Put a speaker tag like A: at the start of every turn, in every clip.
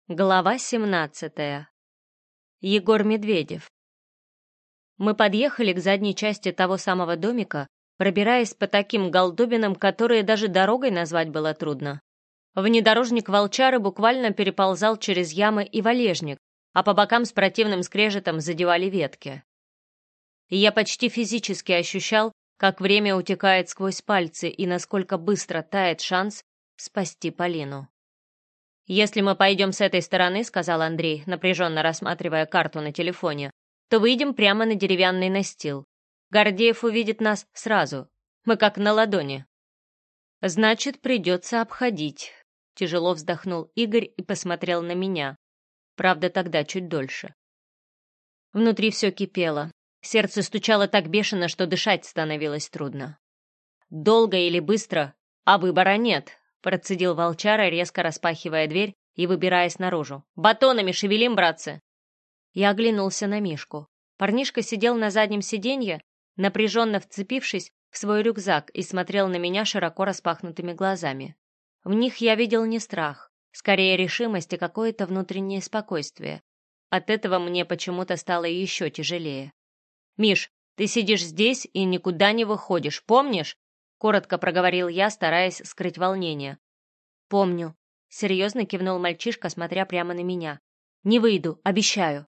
A: Глава 17. Егор Медведев. Мы подъехали к задней части того самого домика, пробираясь по таким голдобинам, которые даже дорогой назвать было трудно. Внедорожник волчары буквально переползал через ямы и валежник, а по бокам с противным скрежетом задевали ветки. И я почти физически ощущал, как время утекает сквозь пальцы и насколько быстро тает шанс спасти Полину. «Если мы пойдем с этой стороны, — сказал Андрей, напряженно рассматривая карту на телефоне, — то выйдем прямо на деревянный настил. Гордеев увидит нас сразу. Мы как на ладони». «Значит, придется обходить», — тяжело вздохнул Игорь и посмотрел на меня. Правда, тогда чуть дольше. Внутри все кипело. Сердце стучало так бешено, что дышать становилось трудно. «Долго или быстро, а выбора нет», — процедил волчара, резко распахивая дверь и выбираясь наружу. «Батонами шевелим, братцы!» Я оглянулся на Мишку. Парнишка сидел на заднем сиденье, напряженно вцепившись в свой рюкзак, и смотрел на меня широко распахнутыми глазами. В них я видел не страх, скорее решимость и какое-то внутреннее спокойствие. От этого мне почему-то стало еще тяжелее. «Миш, ты сидишь здесь и никуда не выходишь, помнишь?» — коротко проговорил я, стараясь скрыть волнение. «Помню», — серьезно кивнул мальчишка, смотря прямо на меня. «Не выйду, обещаю».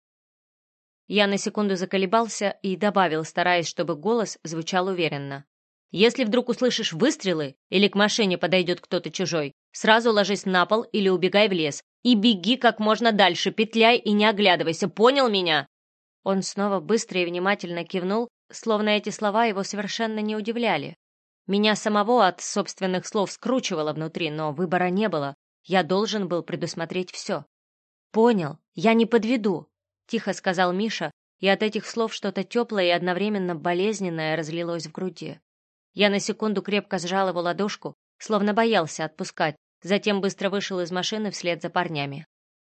A: Я на секунду заколебался и добавил, стараясь, чтобы голос звучал уверенно. «Если вдруг услышишь выстрелы или к машине подойдет кто-то чужой, сразу ложись на пол или убегай в лес. И беги как можно дальше, петляй и не оглядывайся, понял меня?» Он снова быстро и внимательно кивнул, словно эти слова его совершенно не удивляли. Меня самого от собственных слов скручивало внутри, но выбора не было. Я должен был предусмотреть все. «Понял, я не подведу», — тихо сказал Миша, и от этих слов что-то теплое и одновременно болезненное разлилось в груди. Я на секунду крепко сжал его ладошку, словно боялся отпускать, затем быстро вышел из машины вслед за парнями.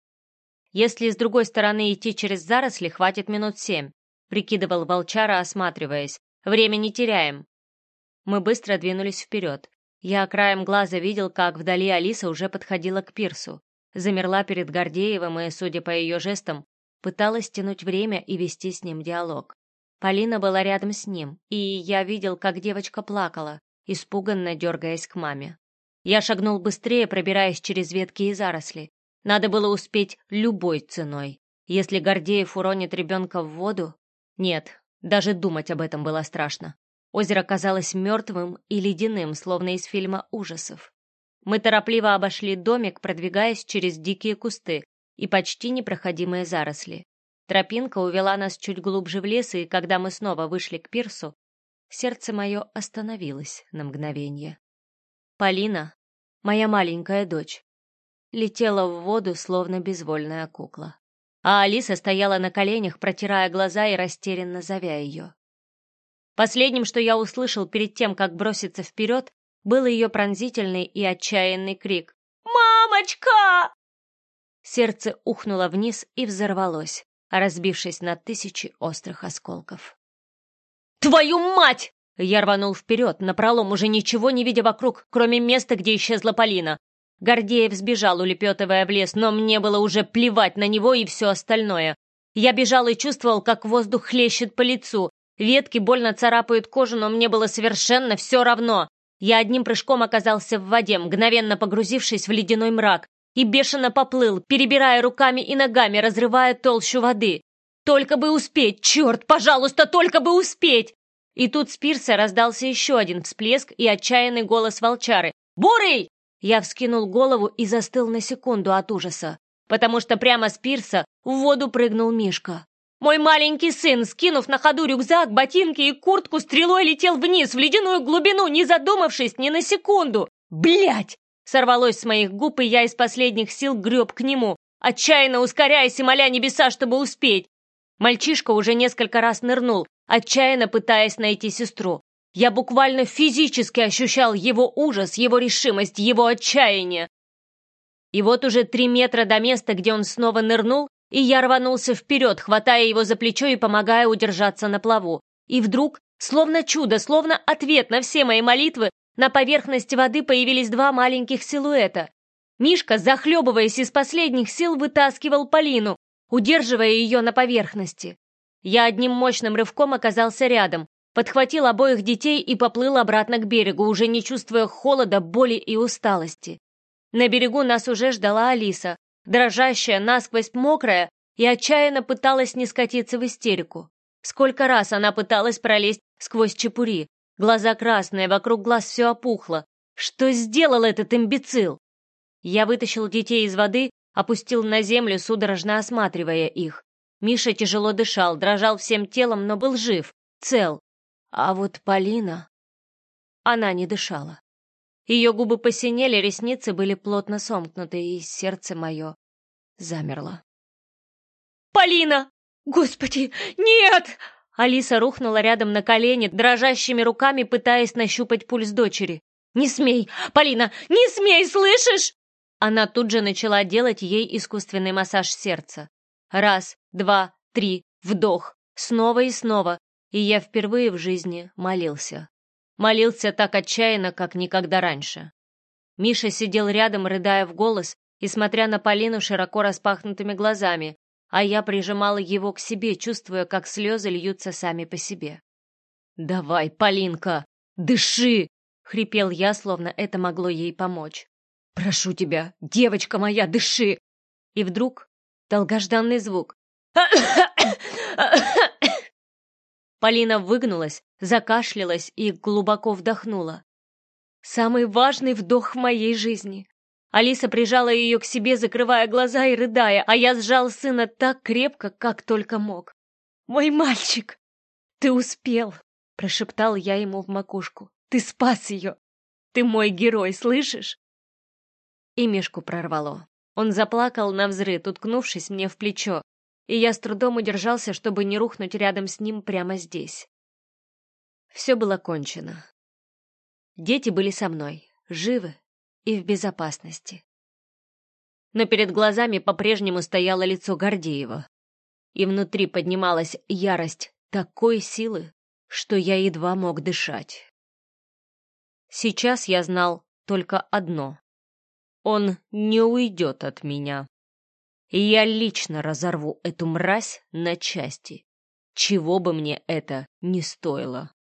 A: «Если с другой стороны идти через заросли, хватит минут 7», — прикидывал волчара, осматриваясь. «Время не теряем». Мы быстро двинулись вперед. Я краем глаза видел, как вдали Алиса уже подходила к пирсу. Замерла перед Гордеевым и, судя по ее жестам, пыталась тянуть время и вести с ним диалог. Полина была рядом с ним, и я видел, как девочка плакала, испуганно дергаясь к маме. Я шагнул быстрее, пробираясь через ветки и заросли. Надо было успеть любой ценой. Если Гордеев уронит ребенка в воду... Нет, даже думать об этом было страшно. Озеро казалось мертвым и ледяным, словно из фильма ужасов. Мы торопливо обошли домик, продвигаясь через дикие кусты и почти непроходимые заросли. Тропинка увела нас чуть глубже в лес, и когда мы снова вышли к пирсу, сердце мое остановилось на мгновение. Полина, моя маленькая дочь, летела в воду, словно безвольная кукла. А Алиса стояла на коленях, протирая глаза и растерянно зовя ее. Последним, что я услышал перед тем, как броситься вперед, был ее пронзительный и отчаянный крик. «Мамочка!» Сердце ухнуло вниз и взорвалось, разбившись на тысячи острых осколков. «Твою мать!» Я рванул вперед, напролом, уже ничего не видя вокруг, кроме места, где исчезла Полина. Гордеев сбежал, улепетывая в лес, но мне было уже плевать на него и все остальное. Я бежал и чувствовал, как воздух хлещет по лицу. Ветки больно царапают кожу, но мне было совершенно все равно. Я одним прыжком оказался в воде, мгновенно погрузившись в ледяной мрак, и бешено поплыл, перебирая руками и ногами, разрывая толщу воды. Только бы успеть, черт, пожалуйста, только бы успеть! И тут с пирса раздался еще один всплеск и отчаянный голос волчары. «Бурый!» Я вскинул голову и застыл на секунду от ужаса, потому что прямо с пирса в воду прыгнул Мишка. Мой маленький сын, скинув на ходу рюкзак, ботинки и куртку, стрелой летел вниз, в ледяную глубину, не задумавшись ни на секунду. «Блядь!» Сорвалось с моих губ, и я из последних сил греб к нему, отчаянно ускоряясь и моля небеса, чтобы успеть. Мальчишка уже несколько раз нырнул, отчаянно пытаясь найти сестру. Я буквально физически ощущал его ужас, его решимость, его отчаяние. И вот уже 3 метра до места, где он снова нырнул, и я рванулся вперед, хватая его за плечо и помогая удержаться на плаву. И вдруг, словно чудо, словно ответ на все мои молитвы, на поверхности воды появились 2 маленьких силуэта. Мишка, захлебываясь из последних сил, вытаскивал Полину, удерживая ее на поверхности. Я одним мощным рывком оказался рядом, подхватил обоих детей и поплыл обратно к берегу, уже не чувствуя холода, боли и усталости. На берегу нас уже ждала Алиса, дрожащая, насквозь мокрая, и отчаянно пыталась не скатиться в истерику. Сколько раз она пыталась пролезть сквозь чепури. Глаза красные, вокруг глаз все опухло. Что сделал этот имбецил? Я вытащил детей из воды, опустил на землю, судорожно осматривая их. Миша тяжело дышал, дрожал всем телом, но был жив, цел. А вот Полина... Она не дышала. Ее губы посинели, ресницы были плотно сомкнуты, и сердце мое замерло. «Полина! Господи, нет!» Алиса рухнула рядом на колени, дрожащими руками пытаясь нащупать пульс дочери. «Не смей! Полина, не смей, слышишь?» Она тут же начала делать ей искусственный массаж сердца. 1, 2, 3, вдох, снова и снова, и я впервые в жизни молился. Молился так отчаянно, как никогда раньше. Миша сидел рядом, рыдая в голос и смотря на Полину широко распахнутыми глазами, а я прижимала его к себе, чувствуя, как слезы льются сами по себе. «Давай, Полинка, дыши!» — хрипел я, словно это могло ей помочь. «Прошу тебя, девочка моя, дыши!» И вдруг долгожданный звук. Полина выгнулась, закашлялась и глубоко вдохнула. Самый важный вдох в моей жизни. Алиса прижала ее к себе, закрывая глаза и рыдая, а я сжал сына так крепко, как только мог. «Мой мальчик! Ты успел!» — прошептал я ему в макушку. «Ты спас ее! Ты мой герой, слышишь?» И Мишку прорвало. Он заплакал навзрыд, уткнувшись мне в плечо, и я с трудом удержался, чтобы не рухнуть рядом с ним прямо здесь. Все было кончено. Дети были со мной, живы и в безопасности. Но перед глазами по-прежнему стояло лицо Гордеева, и внутри поднималась ярость такой силы, что я едва мог дышать. Сейчас я знал только одно. Он не уйдет от меня. И я лично разорву эту мразь на части, чего бы мне это ни стоило.